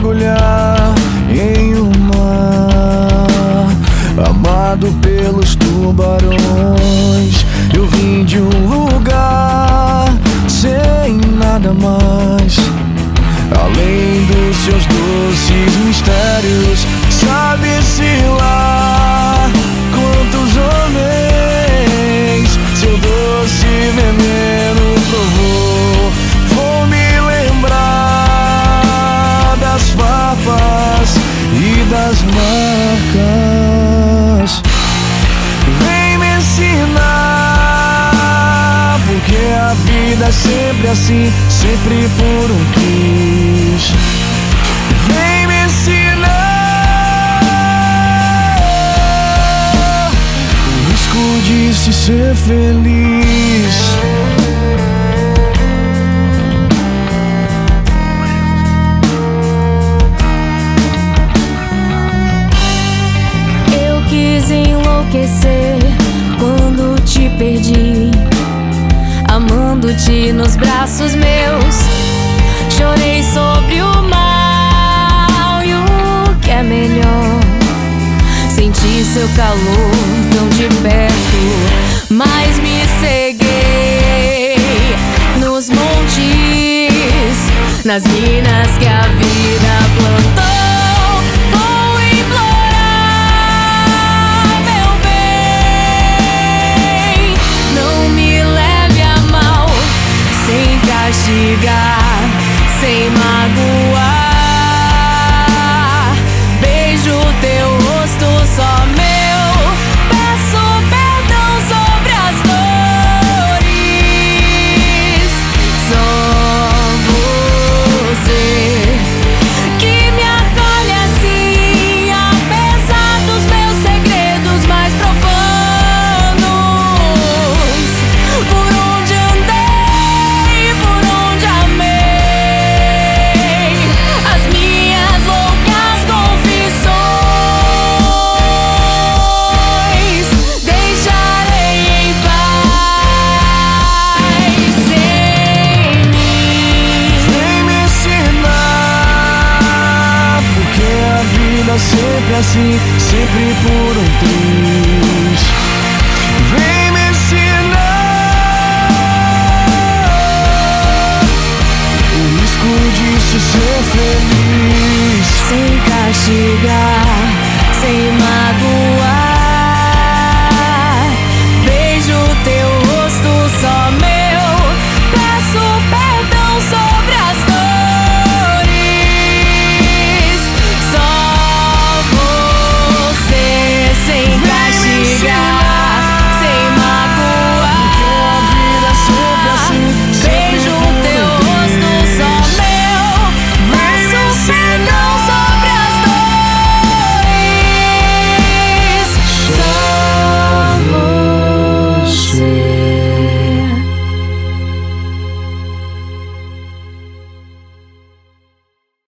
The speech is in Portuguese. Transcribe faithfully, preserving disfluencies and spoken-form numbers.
mergulhar em um mar amado pelos tubarões. Eu vim de um lugar sem nada mais, além dos seus doces mistérios. Sabe-se lá quantos homens seu doce veneno provou. Vou me lembrar das farpas e das marcas. Vem me ensinar, porque a vida é sempre assim, sempre por um triz. Vem me ensinar o risco de se ser feliz. Eu quis enlouquecer quando te perdi, amando-te nos braços meus. Chorei sobre o mal e o que é melhor, senti seu calor tão de perto, mas me ceguei nos montes, nas minas que a vida plantou. Vou implorar, meu bem, não me leve a mal, sem castigar, sem magoar. Beijo teu rosto só meu, peço perdão sobre as dores. Só você que me acolhe assim, apesar dos meus segredos mais profanos. Por onde andei, por onde amei, as minhas loucas confissões deixarei em paz sem mim. Vem me ensinar, porque a vida sempre é assim, sempre por um triz. Vem me ensinar o risco de se ser feliz. Sem castigar, sem magoar.